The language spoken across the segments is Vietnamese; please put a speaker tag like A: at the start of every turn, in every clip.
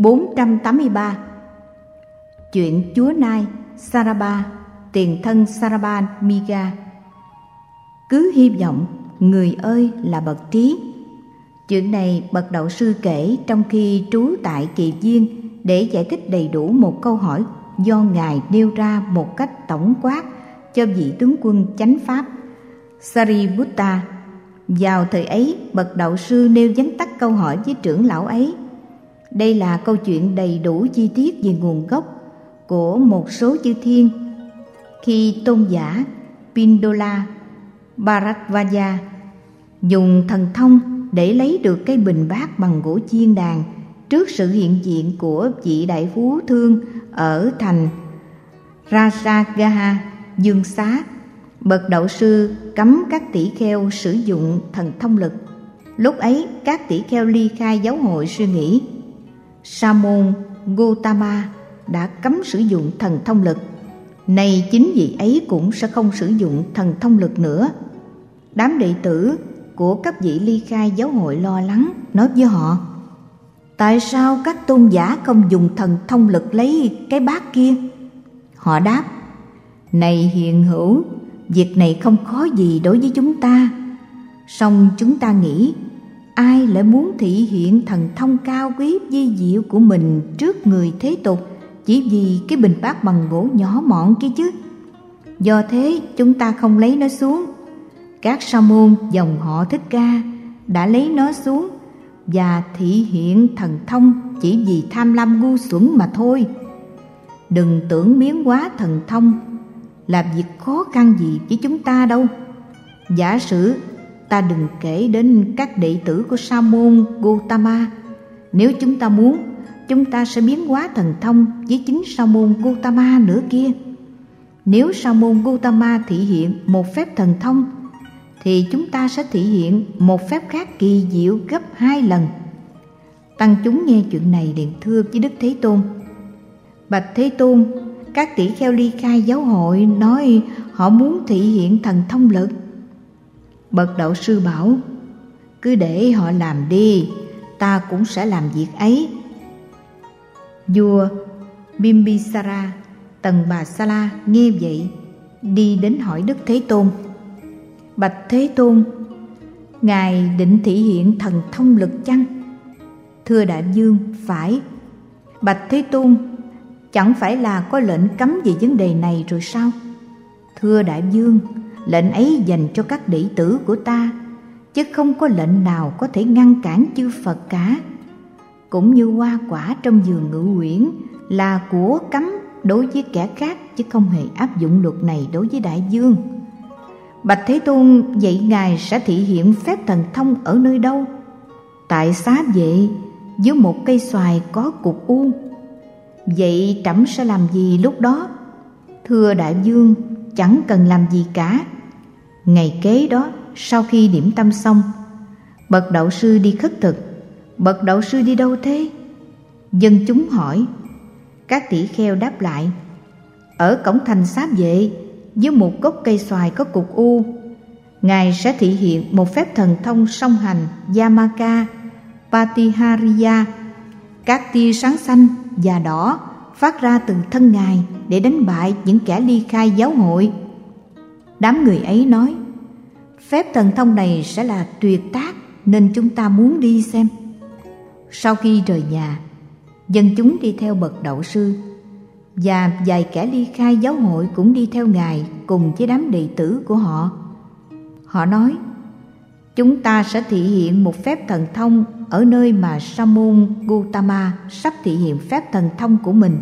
A: 483. Chuyện chúa Nai Saraba, tiền thân Saraba Miga. Cứ hy vọng người ơi là bậc trí. Chuyện này bậc đạo sư kể trong khi trú tại Kỳ Viên để giải thích đầy đủ một câu hỏi do Ngài nêu ra một cách tổng quát cho vị tướng quân chánh pháp Sariputta. Vào thời ấy, bậc đạo sư nêu vắn tắt câu hỏi với trưởng lão ấy. Đây là câu chuyện đầy đủ chi tiết về nguồn gốc của một số chư thiên khi tôn giả Pindola Bharadvaja dùng thần thông để lấy được cây bình bát bằng gỗ chiên đàn trước sự hiện diện của vị đại phú thương ở thành Rajagaha Dương Xá. Bậc đạo sư cấm các tỷ kheo sử dụng thần thông lực. Lúc ấy các tỷ kheo ly khai giáo hội suy nghĩ Sa môn Gotama đã cấm sử dụng thần thông lực, nay chính vị ấy cũng sẽ không sử dụng thần thông lực nữa. Đám đệ tử của các vị ly khai giáo hội lo lắng nói với họ: tại sao các tôn giả không dùng thần thông lực lấy cái bát kia? Họ đáp: này hiền hữu, việc này không khó gì đối với chúng ta. Song chúng ta nghĩ ai lại muốn thị hiện thần thông cao quý vi diệu của mình trước người thế tục chỉ vì cái bình bát bằng gỗ nhỏ mọn kia chứ? Do thế chúng ta không lấy nó xuống. Các sa môn dòng họ Thích Ca đã lấy nó xuống và thị hiện thần thông chỉ vì tham lam ngu xuẩn mà thôi. Đừng tưởng biến hóa thần thông là việc khó khăn gì với chúng ta đâu. Giả sử ta đừng kể đến các đệ tử của Sa môn Gotama, nếu chúng ta muốn, chúng ta sẽ biến hóa thần thông với chính Sa môn Gotama nữa kia. Nếu Sa môn Gotama thị hiện một phép thần thông thì chúng ta sẽ thị hiện một phép khác kỳ diệu gấp 2 lần. Tăng chúng nghe chuyện này liền thưa với Đức Thế Tôn: bạch Thế Tôn, các tỷ kheo ly khai giáo hội nói họ muốn thị hiện thần thông lực. Bậc đạo sư bảo: cứ để họ làm đi, ta cũng sẽ làm việc ấy. Vua Bimbisara Tần Bà Sa La nghe vậy, đi đến hỏi Đức Thế Tôn: bạch Thế Tôn, Ngài định thị hiện thần thông lực chăng? Thưa đại vương, phải. Bạch Thế Tôn, chẳng phải là có lệnh cấm về vấn đề này rồi sao? Thưa đại vương, lệnh ấy dành cho các đệ tử của ta, chứ không có lệnh nào có thể ngăn cản chư Phật cả. Cũng như hoa quả trong vườn Ngự Uyển là của cấm đối với kẻ khác, chứ không hề áp dụng luật này đối với đại vương. Bạch Thế Tôn, vậy Ngài sẽ thị hiện phép thần thông ở nơi đâu? Tại Xá Vệ, dưới một cây xoài có cục u. Vậy trẫm sẽ làm gì lúc đó? Thưa đại vương, chẳng cần làm gì cả. Ngày kế đó, sau khi điểm tâm xong, bậc đạo sư đi khất thực. Bậc đạo sư đi đâu thế? Dân chúng hỏi. Các tỷ kheo đáp lại: ở cổng thành Xá Vệ, dưới một gốc cây xoài có cục u, Ngài sẽ thị hiện một phép thần thông song hành Yamaka Patihariya. Các tia sáng xanh và đỏ phát ra từ thân Ngài để đánh bại những kẻ ly khai giáo hội. Đám người ấy nói: phép thần thông này sẽ là tuyệt tác, nên chúng ta muốn đi xem. Sau khi rời nhà, dân chúng đi theo bậc đạo sư, và vài kẻ ly khai giáo hội cũng đi theo Ngài cùng với đám đệ tử của họ. Họ nói: chúng ta sẽ thị hiện một phép thần thông ở nơi mà Sa môn Gotama sắp thị hiện phép thần thông của mình.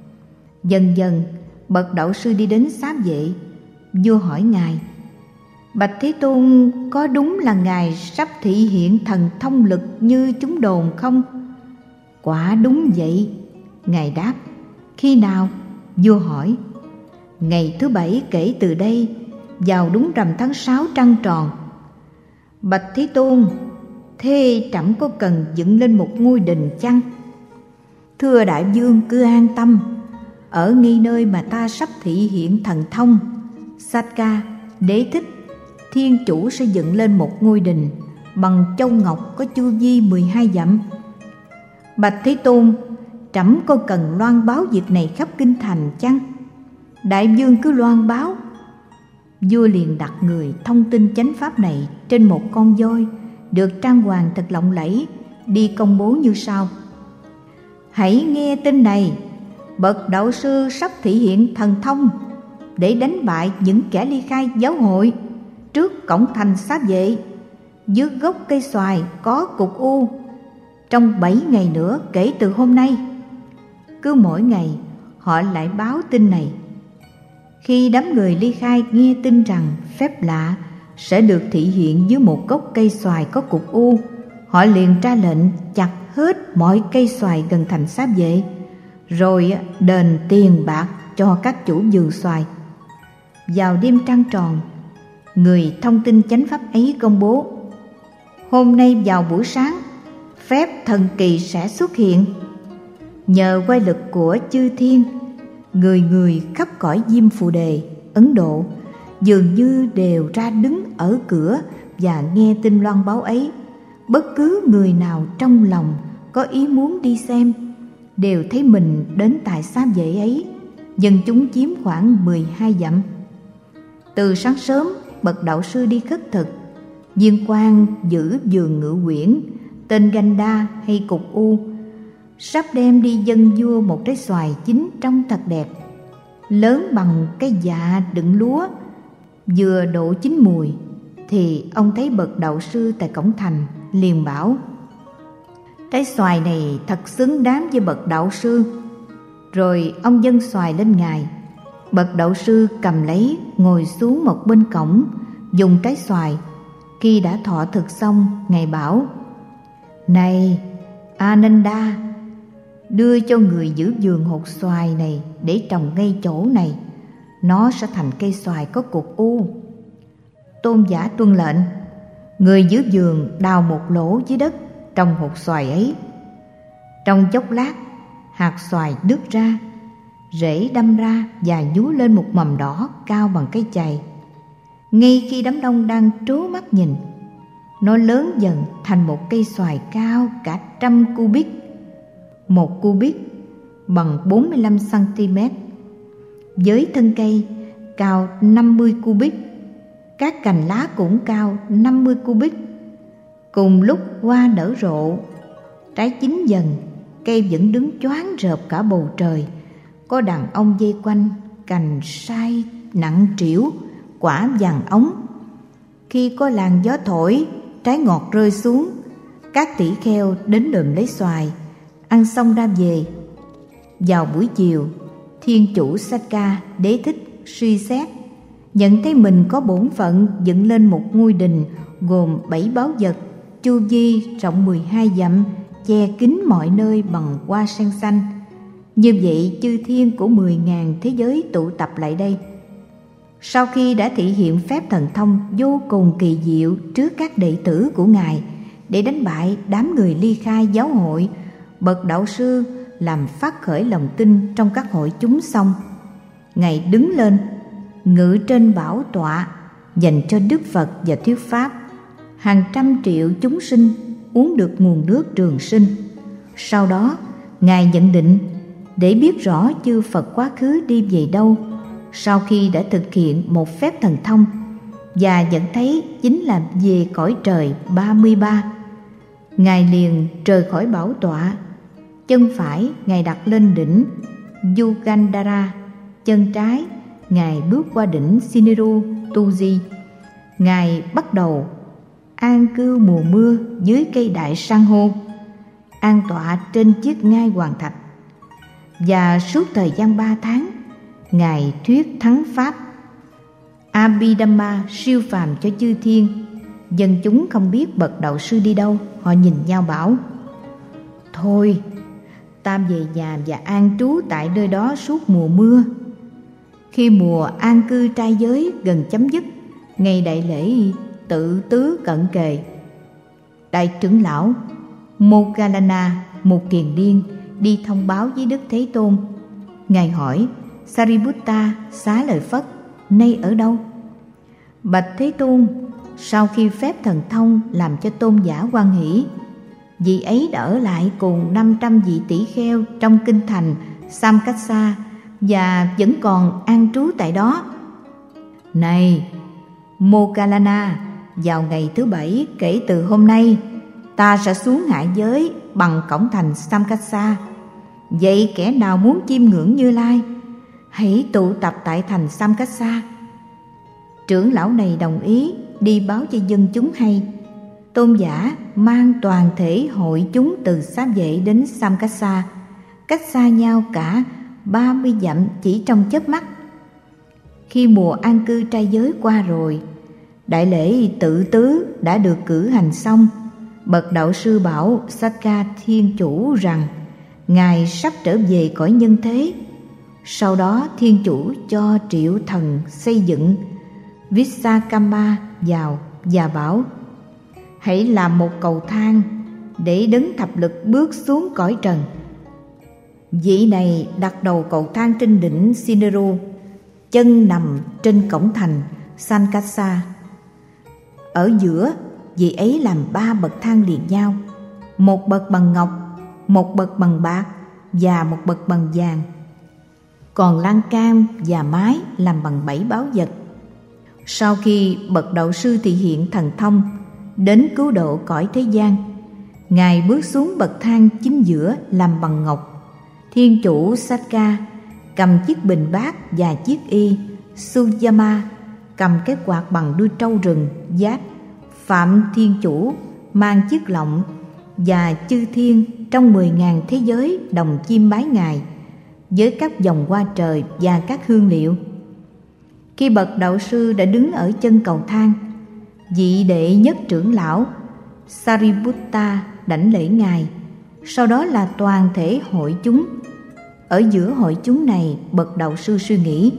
A: Dần dần, bậc đạo sư đi đến Xá Vệ. Vua hỏi Ngài: bạch Thế Tôn, có đúng là Ngài sắp thị hiện thần thông lực như chúng đồn không? Quả đúng vậy. Ngài đáp: khi nào? Vua hỏi. Ngày thứ 7 kể từ đây, vào đúng rằm tháng 6 trăng tròn. Bạch Thế Tôn, thế trẫm có cần dựng lên một ngôi đình chăng? Thưa đại vương, cứ an tâm. Ở ngay nơi mà ta sắp thị hiện thần thông, Satka, Đế Thích, Thiên Chủ sẽ dựng lên một ngôi đình bằng châu ngọc có chu vi 12 dặm. Bạch Thế Tôn, trẫm có cần loan báo việc này khắp kinh thành chăng? Đại vương cứ loan báo. Vua liền đặt người thông tin chánh pháp này trên một con voi được trang hoàng thật lộng lẫy, đi công bố như sau: hãy nghe tin này, bậc đạo sư sắp thị hiện thần thông để đánh bại những kẻ ly khai giáo hội trước cổng thành Xá Vệ. Dưới gốc cây xoài có cục u. Trong 7 ngày nữa kể từ hôm nay. Cứ mỗi ngày họ lại báo tin này. Khi đám người ly khai nghe tin rằng phép lạ sẽ được thị hiện dưới một gốc cây xoài có cục u, họ liền ra lệnh chặt hết mọi cây xoài gần thành Xá Vệ, rồi đền tiền bạc cho các chủ vườn xoài. Vào đêm trăng tròn, người thông tin chánh pháp ấy công bố: hôm nay vào buổi sáng, phép thần kỳ sẽ xuất hiện. Nhờ quay lực của chư thiên, người người khắp cõi Diêm Phù Đề, Ấn Độ dường như đều ra đứng ở cửa và nghe tin loan báo ấy. Bất cứ người nào trong lòng có ý muốn đi xem đều thấy mình đến tại Xá Vệ ấy. Dân chúng chiếm khoảng 12 dặm. Từ sáng sớm, bậc đạo sư đi khất thực. Viên quan giữ vườn Ngự Quyển tên Ganda hay cục u sắp đem đi dâng vua một trái xoài chín trông thật đẹp, lớn bằng cái dạ đựng lúa, vừa độ chín mùi. Thì ông thấy bậc đạo sư tại cổng thành, liền bảo: trái xoài này thật xứng đáng với bậc đạo sư. Rồi ông dâng xoài lên ngài. Bậc đạo sư cầm lấy, ngồi xuống một bên cổng, dùng trái xoài. Khi đã thọ thực xong, ngài bảo: này Ananda, đưa cho người giữ vườn hột xoài này để trồng ngay chỗ này. Nó sẽ thành cây xoài có cục u. Tôn giả tuân lệnh. Người giữ vườn đào một lỗ dưới đất, trồng hột xoài ấy. Trong chốc lát, hạt xoài đứt ra, rễ đâm ra và nhú lên một mầm đỏ cao bằng cái chày. Ngay khi đám đông đang trố mắt nhìn, nó lớn dần thành một cây xoài cao cả 100 cubit. Một cubit bằng 45 cm. Với thân cây cao 50 cubit, các cành lá cũng cao 50 cubit. Cùng lúc hoa nở rộ, trái chín dần, cây vẫn đứng choáng rợp cả bầu trời. Có đàn ông dây quanh, cành sai nặng trĩu, quả vàng ống. Khi có làn gió thổi, trái ngọt rơi xuống, các tỷ kheo đến lượm lấy xoài, ăn xong ra về. Vào buổi chiều, thiên chủ Sakka Đế Thích suy xét, nhận thấy mình có bổn phận dựng lên một ngôi đình gồm 7 báu vật, chu vi rộng 12 dặm, che kín mọi nơi bằng hoa sen xanh. Như vậy chư thiên của 10.000 thế giới tụ tập lại đây. Sau khi đã thị hiện phép thần thông vô cùng kỳ diệu trước các đệ tử của ngài để đánh bại đám người ly khai giáo hội, bậc đạo sư làm phát khởi lòng tin trong các hội chúng xong, ngài đứng lên ngự trên bảo tọa dành cho Đức Phật và thuyết pháp. Hàng trăm triệu chúng sinh uống được nguồn nước trường sinh. Sau đó ngài nhận định để biết rõ chư Phật quá khứ đi về đâu sau khi đã thực hiện một phép thần thông, và nhận thấy chính là về cõi trời 33. Ngài liền rời khỏi bảo tọa. Chân phải ngài đặt lên đỉnh Yugandhara, chân trái ngài bước qua đỉnh Siniru Tuji. Ngài bắt đầu an cư mùa mưa dưới cây đại san hô, an tọa trên chiếc ngai hoàng thạch, và suốt thời gian 3 tháng ngài thuyết thắng pháp Abhidhamma siêu phàm cho chư thiên. Dân chúng không biết bậc đạo sư đi đâu, họ nhìn nhau bảo: thôi, ta về nhà và an trú tại nơi đó suốt mùa mưa. Khi mùa an cư trai giới gần chấm dứt, ngày đại lễ tự tứ cận kề, đại trưởng lão Moggallana, một kiền điên, đi thông báo với Đức Thế Tôn. Ngài hỏi: Sariputta xá lời Phất nay ở đâu? Bạch Thế Tôn, sau khi phép thần thông làm cho tôn giả hoan hỷ, Vị ấy đã ở lại cùng 500 vị tỷ kheo trong kinh thành Samkassa và vẫn còn an trú tại đó. Này Moggallana, vào ngày thứ 7 kể từ hôm nay, ta sẽ xuống hạ giới bằng cổng thành Samkassa. Vậy kẻ nào muốn chiêm ngưỡng Như Lai, hãy tụ tập tại thành Samkassa. Trưởng lão này đồng ý đi báo cho dân chúng hay. Tôn giả mang toàn thể hội chúng từ Xá Vệ đến Samkassa, cách xa nhau cả 30 dặm chỉ trong chớp mắt. Khi mùa an cư trai giới qua rồi, đại lễ tự tứ đã được cử hành xong. Bậc đạo sư bảo Sakka Thiên Chủ rằng Ngài sắp trở về cõi nhân thế. Sau đó Thiên Chủ cho Triệu Thần xây dựng Vishvakarma vào và bảo: hãy làm một cầu thang để đấng thập lực bước xuống cõi trần. Vị này đặt đầu cầu thang trên đỉnh Sineru, chân nằm trên cổng thành Sankassa. Ở giữa, vị ấy làm 3 bậc thang liền nhau, một bậc bằng ngọc, một bậc bằng bạc và một bậc bằng vàng. Còn lan can và mái làm bằng 7 báu vật. Sau khi bậc đạo sư thị hiện thần thông đến cứu độ cõi thế gian, Ngài bước xuống bậc thang chính giữa làm bằng ngọc. Thiên Chủ Sakka cầm chiếc bình bát và chiếc y. Suyama cầm cái quạt bằng đuôi trâu rừng giáp. Phạm Thiên Chủ mang chiếc lọng, và chư thiên trong 10.000 thế giới đồng chiêm bái Ngài với các vòng hoa trời và các hương liệu. Khi bậc đạo sư đã đứng ở chân cầu thang, vị đệ nhất trưởng lão Sariputta đảnh lễ Ngài. Sau đó là toàn thể hội chúng. Ở giữa hội chúng này, bậc đạo sư suy nghĩ: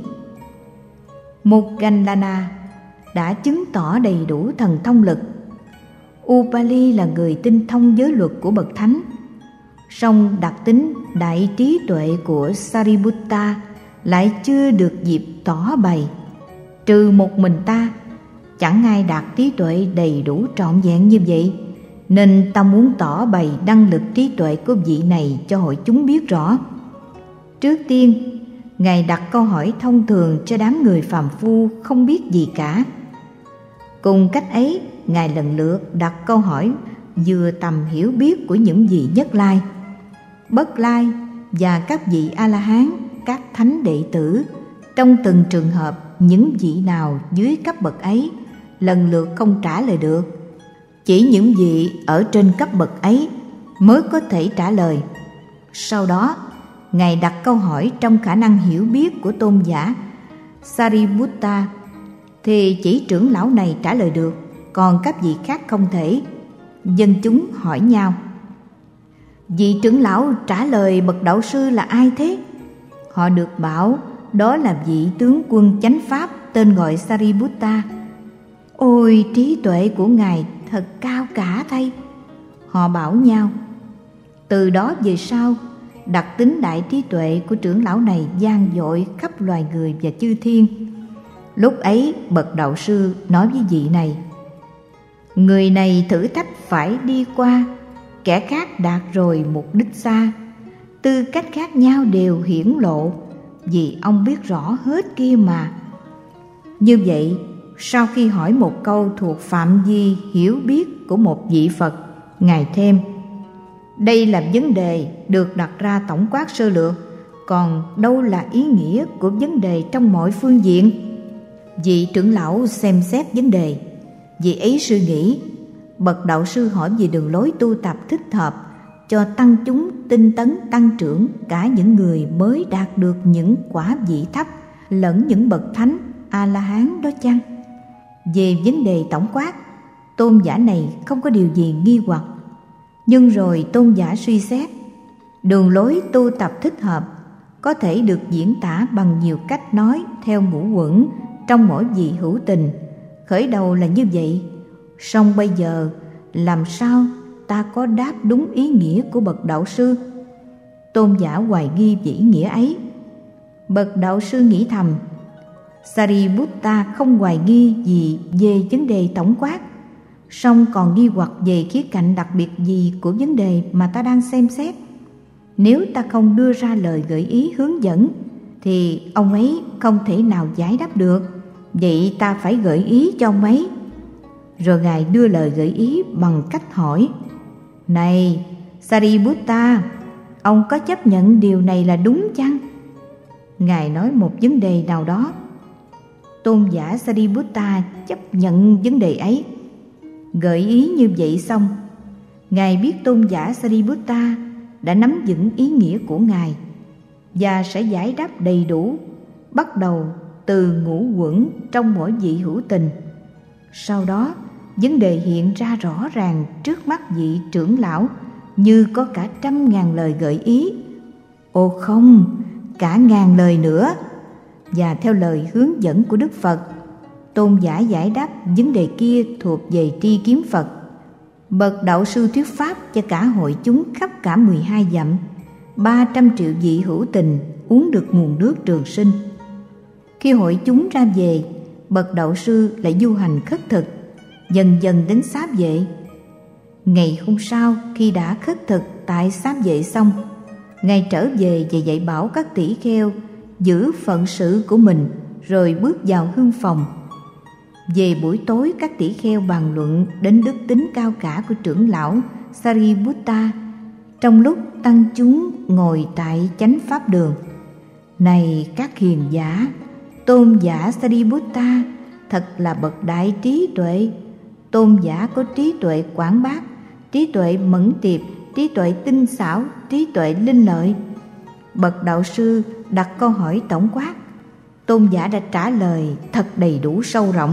A: Moggallana đã chứng tỏ đầy đủ thần thông lực. Upali là người tinh thông giới luật của bậc thánh, song đặc tính đại trí tuệ của Sariputta lại chưa được dịp tỏ bày. Trừ một mình ta, chẳng ai đạt trí tuệ đầy đủ trọn vẹn như vậy, nên ta muốn tỏ bày năng lực trí tuệ của vị này cho hội chúng biết rõ. Trước tiên, Ngài đặt câu hỏi thông thường cho đám người phàm phu không biết gì cả. Cùng cách ấy, Ngài lần lượt đặt câu hỏi vừa tầm hiểu biết của những vị Nhất Lai, Bất Lai và các vị A-la-hán, các thánh đệ tử. Trong từng trường hợp, những vị nào dưới cấp bậc ấy lần lượt không trả lời được. Chỉ những vị ở trên cấp bậc ấy mới có thể trả lời. Sau đó, Ngài đặt câu hỏi trong khả năng hiểu biết của tôn giả Sariputta, thì chỉ trưởng lão này trả lời được, còn các vị khác không thể. Dân chúng hỏi nhau: vị trưởng lão trả lời bậc đạo sư là ai thế? Họ được bảo đó là vị tướng quân chánh pháp tên gọi Sariputta. Ôi, trí tuệ của Ngài thật cao cả thay, họ bảo nhau. Từ đó về sau, đặc tính đại trí tuệ của trưởng lão này vang dội khắp loài người và chư thiên. Lúc ấy, bậc đạo sư nói với vị này: người này thử thách phải đi qua, kẻ khác đạt rồi mục đích xa. Tư cách khác nhau đều hiển lộ, vì ông biết rõ hết kia mà. Như vậy, sau khi hỏi một câu thuộc phạm vi hiểu biết của một vị Phật, Ngài thêm: đây là vấn đề được đặt ra tổng quát sơ lược, còn đâu là ý nghĩa của vấn đề trong mọi phương diện. Vị trưởng lão xem xét vấn đề. Vị ấy suy nghĩ: bậc đạo sư hỏi về đường lối tu tập thích hợp cho tăng chúng tinh tấn tăng trưởng, cả những người mới đạt được những quả vị thấp lẫn những bậc thánh A-la-hán đó chăng? Về vấn đề tổng quát, tôn giả này không có điều gì nghi hoặc. Nhưng rồi tôn giả suy xét, đường lối tu tập thích hợp có thể được diễn tả bằng nhiều cách nói theo ngũ uẩn trong mỗi vị hữu tình. Khởi đầu là như vậy, song bây giờ làm sao ta có đáp đúng ý nghĩa của bậc đạo sư? Tôn giả hoài nghi về ý nghĩa ấy. Bậc đạo sư nghĩ thầm: Sariputta không hoài nghi gì về vấn đề tổng quát, song còn nghi hoặc về khía cạnh đặc biệt gì của vấn đề mà ta đang xem xét. Nếu ta không đưa ra lời gợi ý hướng dẫn thì ông ấy không thể nào giải đáp được. Vậy ta phải gợi ý cho ông ấy. Rồi Ngài đưa lời gợi ý bằng cách hỏi: Này Sariputta, ông có chấp nhận điều này là đúng chăng? Ngài nói một vấn đề nào đó. Tôn giả Sariputta chấp nhận vấn đề ấy. Gợi ý như vậy xong, Ngài biết tôn giả Sariputta đã nắm vững ý nghĩa của Ngài và sẽ giải đáp đầy đủ, bắt đầu từ ngũ uẩn trong mỗi vị hữu tình. Sau đó, vấn đề hiện ra rõ ràng trước mắt vị trưởng lão như có cả 100.000 lời gợi ý. Ồ không, cả 1.000 lời nữa. Và theo lời hướng dẫn của Đức Phật, tôn giả giải đáp vấn đề kia thuộc về tri kiến Phật. Bậc đạo sư thuyết pháp cho cả hội chúng khắp cả 12 dặm, 300 triệu vị hữu tình uống được nguồn nước trường sinh. Khi hội chúng ra về, bậc đạo sư lại du hành khất thực, dần dần đến Xá Vệ. Ngày hôm sau, khi đã khất thực tại Xá Vệ xong, Ngài trở về và dạy bảo các tỷ kheo giữ phận sự của mình, rồi bước vào hương phòng. Về buổi tối, các tỷ kheo bàn luận đến đức tính cao cả của trưởng lão Sariputta trong lúc tăng chúng ngồi tại chánh pháp đường. Này các hiền giả, tôn giả Sariputta thật là bậc đại trí tuệ. Tôn giả có trí tuệ quảng bác, trí tuệ mẫn tiệp, trí tuệ tinh xảo, trí tuệ linh lợi. Bậc đạo sư đặt câu hỏi tổng quát, tôn giả đã trả lời thật đầy đủ sâu rộng.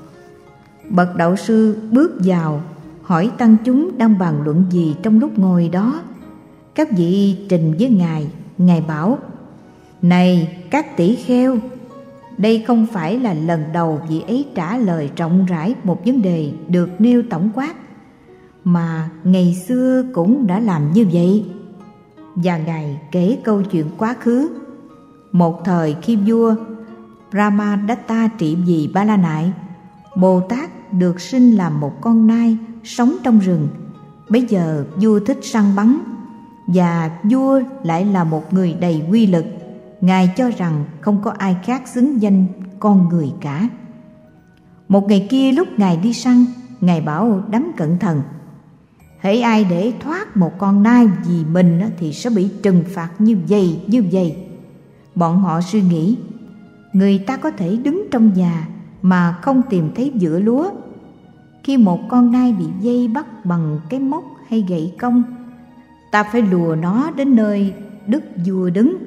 A: Bậc đạo sư bước vào hỏi tăng chúng đang bàn luận gì trong lúc ngồi đó. Các vị trình với Ngài. Ngài bảo: Này các tỷ kheo, đây không phải là lần đầu vị ấy trả lời rộng rãi một vấn đề được nêu tổng quát, mà ngày xưa cũng đã làm như vậy. Và Ngài kể câu chuyện quá khứ. Một thời khi vua Brahmadatta trị vì Ba La Nại, Bồ Tát được sinh làm một con nai sống trong rừng. Bấy giờ vua thích săn bắn, và vua lại là một người đầy quy lực. Ngài cho rằng không có ai khác xứng danh con người cả. Một ngày kia lúc Ngài đi săn, Ngài bảo đám cận thần: hễ ai để thoát một con nai vì mình thì sẽ bị trừng phạt như vậy, như vậy. Bọn họ suy nghĩ, người ta có thể đứng trong nhà mà không tìm thấy vựa lúa. Khi một con nai bị dây bắt bằng cái móc hay gậy công, ta phải lùa nó đến nơi đức vua đứng.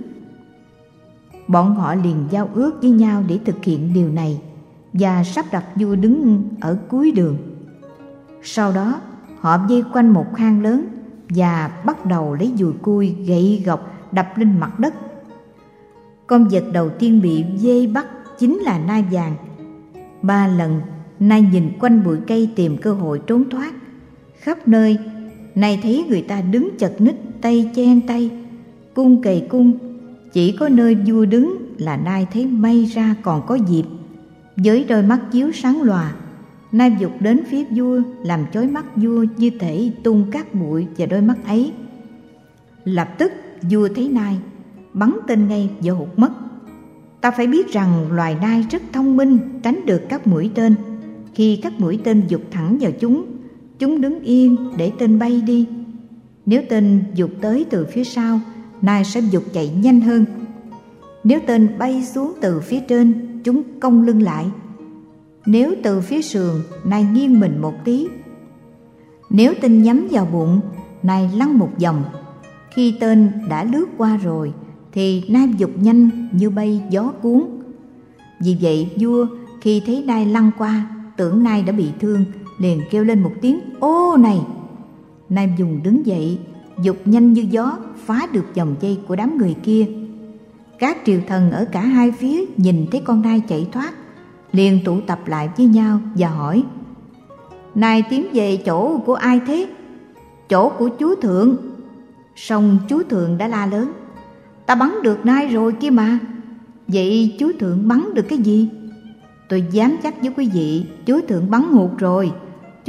A: Bọn họ liền giao ước với nhau để thực hiện điều này và sắp đặt vua đứng ở cuối đường. Sau đó họ vây quanh một hang lớn và bắt đầu lấy dùi cui, gậy gộc đập lên mặt đất. Con vật đầu tiên bị dây bắt chính là nai vàng. 3 lần nai nhìn quanh bụi cây tìm cơ hội trốn thoát. Khắp nơi nai thấy người ta đứng chật ních, tay chen tay, cung kề cung. Chỉ có nơi vua đứng là nai thấy may ra còn có dịp. Với đôi mắt chiếu sáng lòa, nai vụt đến phía vua, làm chói mắt vua như thể tung cát bụi vào đôi mắt ấy. Lập tức vua thấy nai, bắn tên ngay và hụt mất. Ta phải biết rằng loài nai rất thông minh, tránh được các mũi tên. Khi các mũi tên vụt thẳng vào chúng đứng yên để tên bay đi. Nếu tên vụt tới từ phía sau, nai sẽ vụt chạy nhanh hơn. Nếu tên bay xuống từ phía trên, chúng cong lưng lại. Nếu từ phía sườn, nai nghiêng mình một tí. Nếu tên nhắm vào bụng, nai lăn một vòng. Khi tên đã lướt qua rồi thì nai vụt nhanh như bay gió cuốn. Vì vậy vua khi thấy nai lăn qua, tưởng nai đã bị thương, liền kêu lên một tiếng ô này. Nai dùng đứng dậy, vụt nhanh như gió, phá được vòng dây của đám người kia. Các triều thần ở cả hai phía nhìn thấy con nai chạy thoát, liền tụ tập lại với nhau và hỏi: Nai tiến về chỗ của ai thế? Chỗ của chúa thượng. Song chúa thượng đã la lớn: Ta bắn được nai rồi kia mà. Vậy chúa thượng bắn được cái gì? Tôi dám chắc với quý vị, chúa thượng bắn hụt rồi.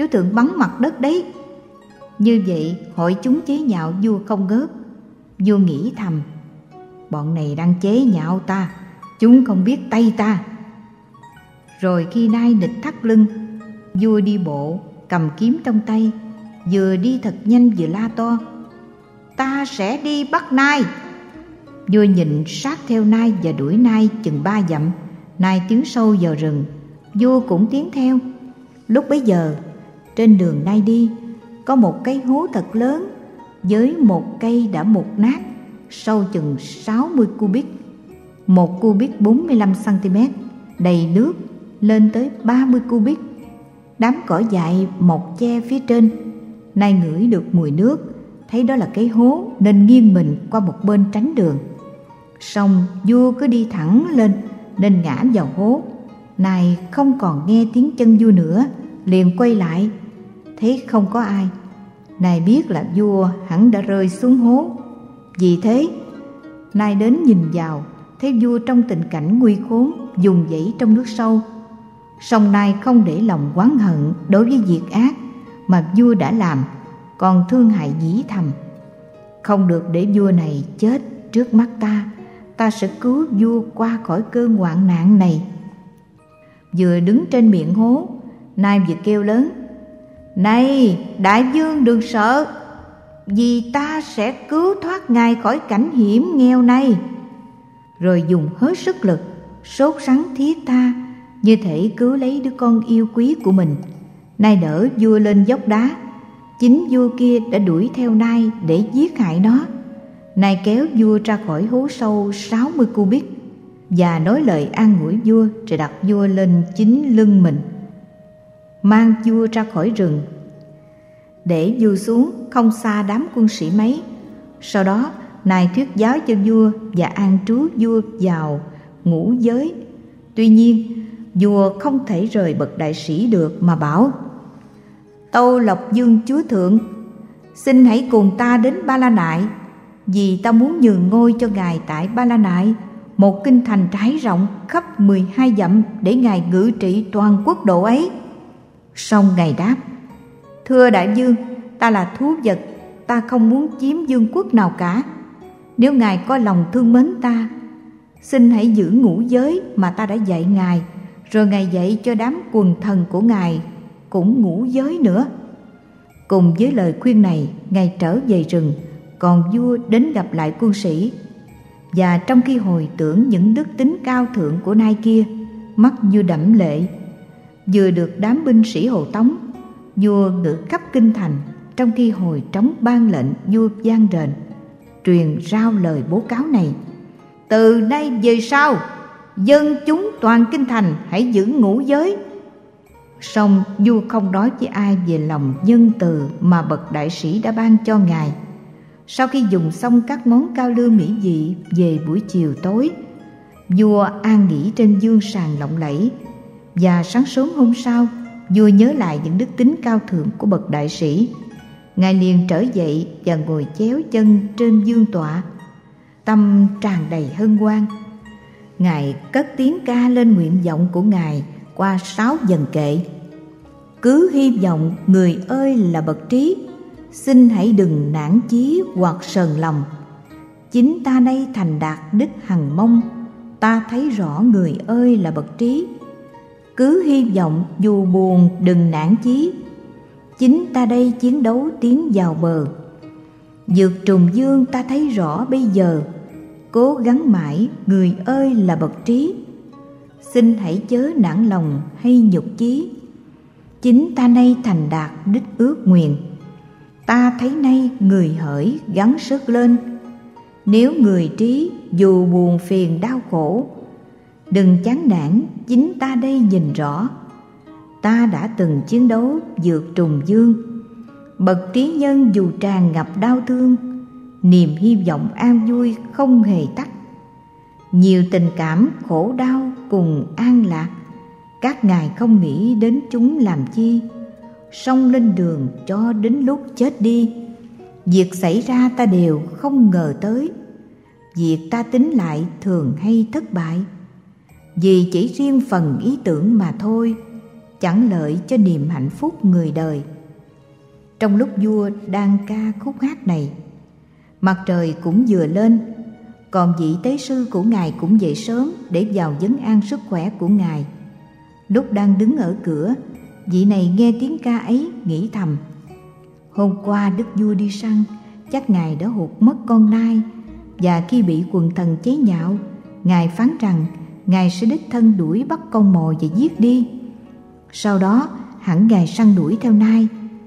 A: chúa thượng bắn mặt đất đấy. Như vậy hội chúng chế nhạo vua không ngớt. Vua nghĩ thầm, bọn này đang chế nhạo ta, chúng không biết tay ta. Rồi khi nai nịt thắt lưng, vua đi bộ cầm kiếm trong tay, vừa đi thật nhanh vừa la to, ta sẽ đi bắt nai. Vua nhìn sát theo nai và đuổi nai chừng 3 dặm. Nai tiến sâu vào rừng, vua cũng tiến theo. Lúc bấy giờ trên đường nai đi có một cái hố thật lớn với một cây đã mục nát, sâu chừng 60 cubic, 1 cubic 45 cm, đầy nước lên tới 30 cubic. Đám cỏ dại mọc che phía trên. Nai ngửi được mùi nước, thấy đó là cái hố nên nghiêng mình qua một bên tránh đường. Song vua cứ đi thẳng lên nên ngã vào hố. Nai không còn nghe tiếng chân vua nữa, liền quay lại, thấy không có ai. Nai biết là vua hẳn đã rơi xuống hố. Vì thế Nai đến nhìn vào, thấy vua trong tình cảnh nguy khốn, vùng vẫy trong nước sâu. Song Nai không để lòng oán hận đối với việc ác mà vua đã làm, còn thương hại nghĩ thầm, không được để vua này chết trước mắt ta, ta sẽ cứu vua qua khỏi cơn hoạn nạn này. Vừa đứng trên miệng hố, Nai vừa kêu lớn, này đại vương đừng sợ, vì ta sẽ cứu thoát ngài khỏi cảnh hiểm nghèo này. Rồi dùng hết sức lực, sốt sắng thiết tha, như thể cứu lấy đứa con yêu quý của mình. Nai đỡ vua lên dốc đá. Chính vua kia đã đuổi theo Nai để giết hại nó. Nai kéo vua ra khỏi hố sâu 60 cubic và nói lời an ủi vua, rồi đặt vua lên chính lưng mình, mang vua ra khỏi rừng, để vua xuống không xa đám quân sĩ mấy. Sau đó Nai thuyết giáo cho vua và an trú vua vào ngũ giới. Tuy nhiên vua không thể rời bậc đại sĩ được mà bảo, tâu Lộc Dương chúa thượng, xin hãy cùng ta đến Ba La Nại, vì ta muốn nhường ngôi cho ngài tại Ba La Nại, một kinh thành trải rộng khắp 12 dặm để ngài ngự trị toàn quốc độ ấy. Song ngài đáp, thưa đại vương, ta là thú vật, ta không muốn chiếm vương quốc nào cả. Nếu ngài có lòng thương mến ta, xin hãy giữ ngũ giới mà ta đã dạy ngài, rồi ngài dạy cho đám quần thần của ngài cũng ngũ giới nữa. Cùng với lời khuyên này, ngài trở về rừng, còn vua đến gặp lại quân sĩ. Và trong khi hồi tưởng những đức tính cao thượng của Nai kia, mắt vua đẫm lệ. Vừa được đám binh sĩ hộ tống, vua ngự khắp kinh thành, trong khi hồi trống ban lệnh vua vang rền, truyền rao lời bố cáo này: từ nay về sau, dân chúng toàn kinh thành hãy giữ ngũ giới. Song vua không nói với ai về lòng nhân từ mà bậc đại sĩ đã ban cho ngài. Sau khi dùng xong các món cao lương mỹ vị về buổi chiều tối, vua an nghỉ trên giường sàn lộng lẫy. Và sáng sớm hôm sau, vua nhớ lại những đức tính cao thượng của bậc đại sĩ. Ngài liền trở dậy và ngồi chéo chân trên vương tọa, tâm tràn đầy hân hoan. Ngài cất tiếng ca lên nguyện vọng của ngài qua 6 dần kệ: cứ hy vọng người ơi là bậc trí, xin hãy đừng nản chí hoặc sờn lòng. Chính ta nay thành đạt đích hằng mong, ta thấy rõ người ơi là bậc trí. Cứ hy vọng dù buồn đừng nản chí, chính ta đây chiến đấu tiến vào bờ. Vượt trùng dương ta thấy rõ bây giờ, cố gắng mãi người ơi là bậc trí. Xin hãy chớ nản lòng hay nhục chí, chính ta nay thành đạt đích ước nguyện. Ta thấy nay người hỡi gắng sức lên, nếu người trí dù buồn phiền đau khổ, đừng chán nản, chính ta đây nhìn rõ. Ta đã từng chiến đấu vượt trùng dương, bậc trí nhân dù tràn ngập đau thương, niềm hy vọng an vui không hề tắt. Nhiều tình cảm khổ đau cùng an lạc, các ngài không nghĩ đến chúng làm chi, song lên đường cho đến lúc chết đi. Việc xảy ra ta đều không ngờ tới, việc ta tính lại thường hay thất bại, vì chỉ riêng phần ý tưởng mà thôi. chẳng lợi cho niềm hạnh phúc người đời. Trong lúc vua đang ca khúc hát này, mặt trời cũng vừa lên, còn vị tế sư của ngài cũng dậy sớm để vào vấn an sức khỏe của ngài. Lúc đang đứng ở cửa, vị này nghe tiếng ca ấy, nghĩ thầm: hôm qua đức vua đi săn, chắc ngài đã hụt mất con nai, và khi bị quần thần chế nhạo, ngài phán rằng ngài sẽ đích thân đuổi bắt con mồi và giết đi. Sau đó hẳn ngài săn đuổi theo nai.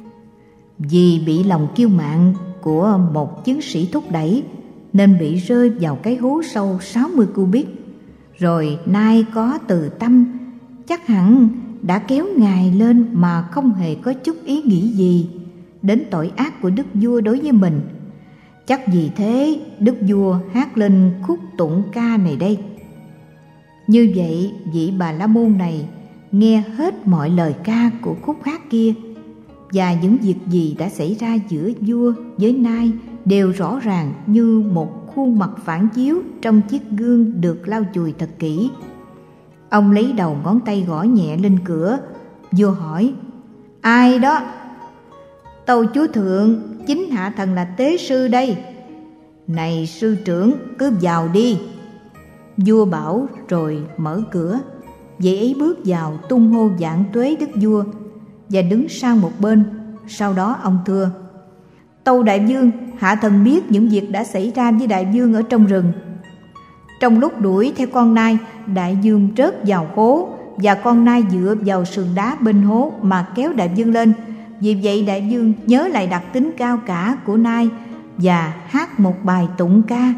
A: Vì bị lòng kiêu mạn của một chiến sĩ thúc đẩy nên bị rơi vào cái hố sâu 60 cubit. Rồi nai có từ tâm, chắc hẳn đã kéo ngài lên mà không hề có chút ý nghĩ gì đến tội ác của đức vua đối với mình. Chắc vì thế đức vua hát lên khúc tụng ca này đây. Như vậy vị Bà La Môn này nghe hết mọi lời ca của khúc hát kia, và những việc gì đã xảy ra giữa vua với nai đều rõ ràng như một khuôn mặt phản chiếu trong chiếc gương được lau chùi thật kỹ. Ông lấy đầu ngón tay gõ nhẹ lên cửa. Vua hỏi: ai đó? Tâu chúa thượng, chính hạ thần là tế sư đây. Này sư trưởng, cứ vào đi. Vua bảo rồi mở cửa. Vị ấy bước vào tung hô vạn tuế đức vua và đứng sang một bên. Sau đó ông thưa: tâu đại vương, hạ thần biết những việc đã xảy ra với đại vương ở trong rừng. Trong lúc đuổi theo con nai, đại vương rớt vào hố, và con nai dựa vào sườn đá bên hố mà kéo đại vương lên. Vì vậy đại vương nhớ lại đặc tính cao cả của nai và hát một bài tụng ca.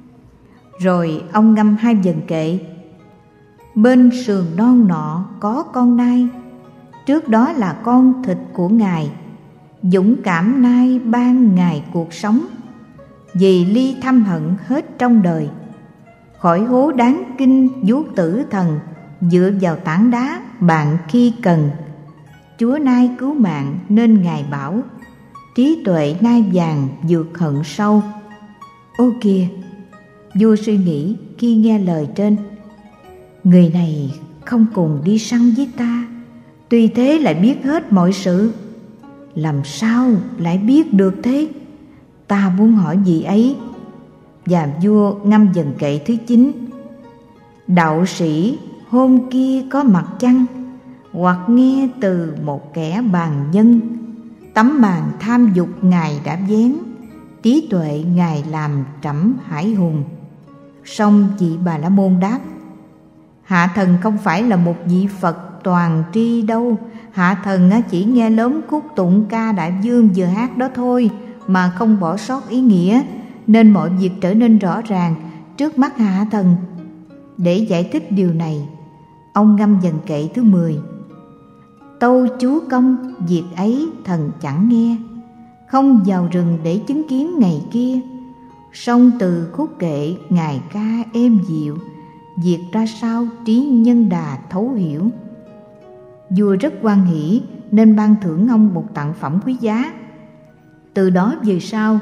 A: Rồi ông ngâm hai vần kệ: bên sườn non nọ có con nai, trước đó là con thịt của ngài, dũng cảm nai ban ngài cuộc sống, vì ly thăm hận hết trong đời. Khỏi hố đáng kinh vuốt tử thần, dựa vào tảng đá bạn khi cần. Chúa nai cứu mạng nên ngài bảo, trí tuệ nai vàng vượt hận sâu. Ô kìa, vua suy nghĩ khi nghe lời trên, người này không cùng đi săn với ta, tuy thế lại biết hết mọi sự. Làm sao lại biết được thế? Ta muốn hỏi vị ấy. Và vua ngâm vần kệ thứ 9: đạo sĩ hôm kia có mặt chăng, hoặc nghe từ một kẻ bàn nhân. Tấm màn tham dục ngài đã vén, trí tuệ ngài làm trẫm hải hùng. Song vị Bà La Môn đáp: hạ thần không phải là một vị Phật toàn tri đâu. Hạ thần chỉ nghe lớn khúc tụng ca đại vương vừa hát đó thôi, mà không bỏ sót ý nghĩa, nên mọi việc trở nên rõ ràng trước mắt hạ thần. Để giải thích điều này, ông ngâm vần kệ thứ 10: tâu chúa công, việc ấy thần chẳng nghe, không vào rừng để chứng kiến ngày kia. Song từ khúc kệ ngài ca êm dịu, việc ra sao trí nhân đà thấu hiểu. Vua rất hoan hỷ nên ban thưởng ông một tặng phẩm quý giá. Từ đó về sau,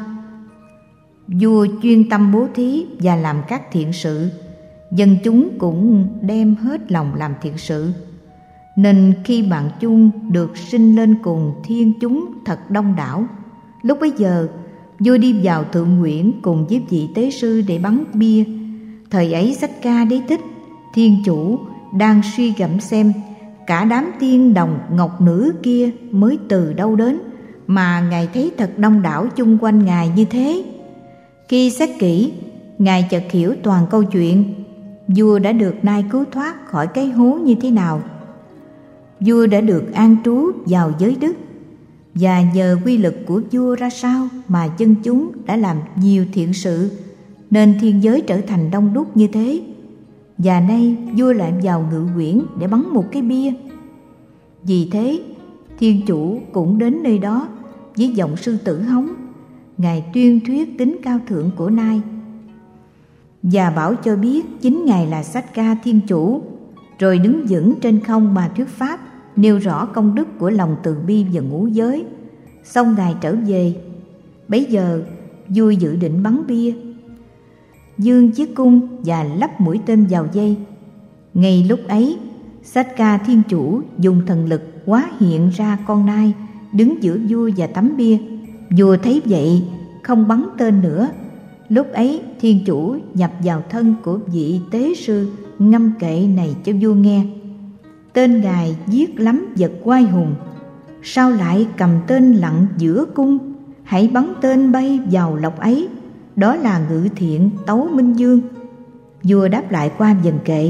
A: vua chuyên tâm bố thí và làm các thiện sự. Dân chúng cũng đem hết lòng làm thiện sự, nên khi bạn chung được sinh lên cùng thiên chúng thật đông đảo. Lúc bấy giờ, vua đi vào thượng nguyện cùng với vị tế sư để bắn bia. Thời ấy sách ca Đế Thích, thiên chủ đang suy gẫm xem cả đám tiên đồng ngọc nữ kia mới từ đâu đến mà ngài thấy thật đông đảo chung quanh ngài như thế. Khi xét kỹ, ngài chợt hiểu toàn câu chuyện vua đã được nai cứu thoát khỏi cái hố như thế nào. Vua đã được an trú vào giới đức, và nhờ quy lực của vua ra sao mà dân chúng đã làm nhiều thiện sự, nên thiên giới trở thành đông đúc như thế. Và nay vua lại vào ngự quyển để bắn một cái bia. Vì thế thiên chủ cũng đến nơi đó với giọng sư tử hống. Ngài tuyên thuyết tính cao thượng của nai, và bảo cho biết chính ngài là Sách Ca Thiên Chủ, rồi đứng vững trên không mà thuyết pháp, nêu rõ công đức của lòng từ bi và ngũ giới. Xong ngài trở về. Bấy giờ vua dự định bắn bia, giương chiếc cung và lắp mũi tên vào dây. Ngay lúc ấy, Satka Thiên Chủ dùng thần lực hóa hiện ra con nai đứng giữa vua và tấm bia. Vua thấy vậy không bắn tên nữa. Lúc ấy Thiên Chủ nhập vào thân của vị tế sư ngâm kệ này cho vua nghe. Tên ngài giết lắm vật oai hùng, sao lại cầm tên lặng giữa cung? Hãy bắn tên bay vào lộc ấy, đó là ngự thiện Tấu Minh Dương. Vua đáp lại qua vần kệ: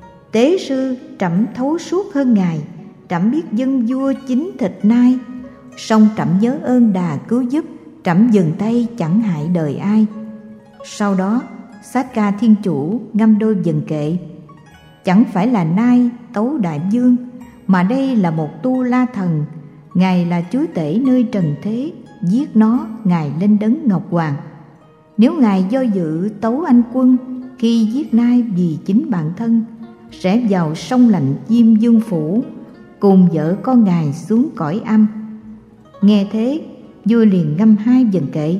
A: Tế sư, trẫm thấu suốt hơn ngài, trẫm biết dâng vua chính thịt nai, song trẫm nhớ ơn đà cứu giúp, trẫm dừng tay chẳng hại đời ai. Sau đó Satka Thiên Chủ ngâm đôi vần kệ: Chẳng phải là nai Tấu Đại Dương, mà đây là một tu la thần, ngài là chúa tể nơi trần thế, giết nó ngài lên đấng ngọc hoàng. Nếu ngài do dự Tấu Anh Quân khi giết nai vì chính bản thân, sẽ vào sông lạnh Diêm Dương Phủ cùng vợ con ngài xuống cõi âm. Nghe thế, vua liền ngâm hai vần kệ: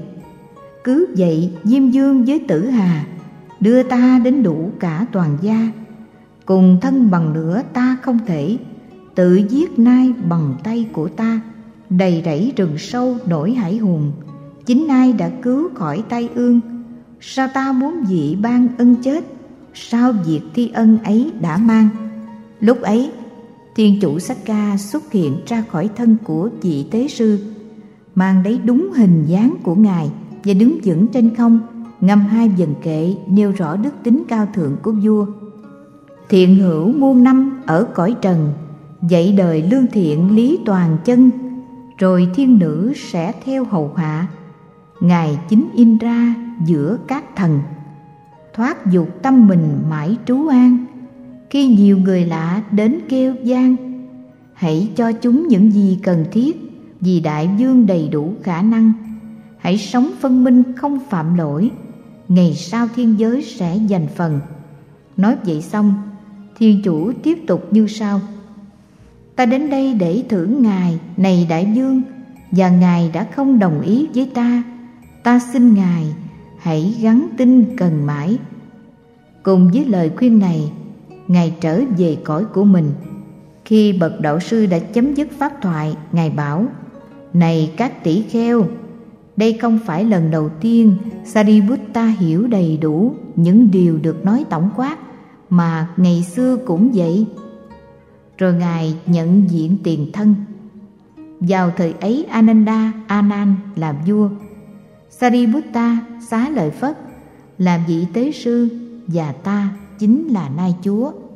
A: Cứ vậy Diêm Dương với Tử Hà, đưa ta đến đủ cả toàn gia. Cùng thân bằng lửa ta không thể, tự giết nai bằng tay của ta. Đầy rẫy rừng sâu nổi hải hùng, chính nai đã cứu khỏi tai ương. Sao ta muốn vị ban ân chết, sao việc thi ân ấy đã mang. Lúc ấy Thiên Chủ Satka xuất hiện ra khỏi thân của vị tế sư, mang lấy đúng hình dáng của ngài và đứng vững trên không, ngâm hai vần kệ nêu rõ đức tính cao thượng của vua. Thiện hữu muôn năm ở cõi trần, dạy đời lương thiện lý toàn chân, rồi thiên nữ sẽ theo hầu hạ. Ngài chính in ra giữa các thần, thoát dục tâm mình mãi trú an. Khi nhiều người lạ đến kêu gian, hãy cho chúng những gì cần thiết, vì đại vương đầy đủ khả năng. Hãy sống phân minh không phạm lỗi, ngày sau thiên giới sẽ giành phần. Nói vậy xong, Thiên Chủ tiếp tục như sau: Ta đến đây để thưởng ngài này đại vương, và ngài đã không đồng ý với ta. Ta xin ngài hãy gắng tin cần mãi. Cùng với lời khuyên này, ngài trở về cõi của mình. Khi bậc đạo sư đã chấm dứt pháp thoại, ngài bảo: Này các tỷ kheo, đây không phải lần đầu tiên Sariputta hiểu đầy đủ những điều được nói tổng quát, mà ngày xưa cũng vậy. Rồi ngài nhận diện tiền thân. Vào thời ấy Ananda A Nan làm vua, Sariputta xá lợi Phất làm vị tế sư, và ta chính là Nai Chúa.